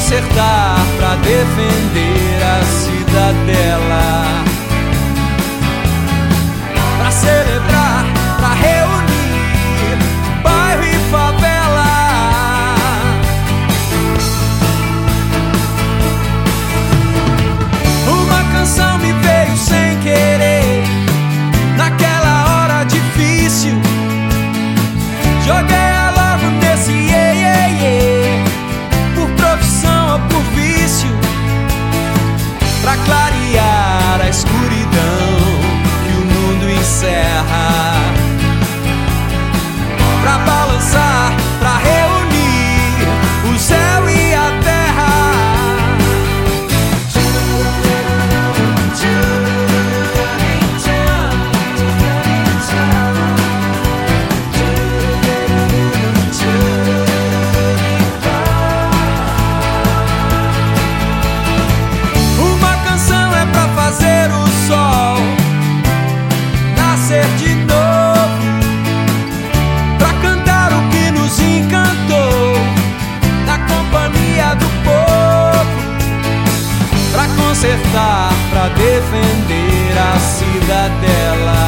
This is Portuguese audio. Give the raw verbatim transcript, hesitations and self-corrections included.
consertar, pra defender a cidadela, pra celebrar, pra reunir bairro e favela. Uma canção me veio sem querer, naquela hora difícil. Joguei ela logo nesse iê, iê, iê, por profissão ou por vício, pra clarear a escuridão que o mundo encerra, pra balançar, pra reunir o céu e a terra. Uma canção é pra fazer o sol nascer de novo, pra cantar o que nos encantou na companhia do povo, pra consertar, pra defender a cidadela,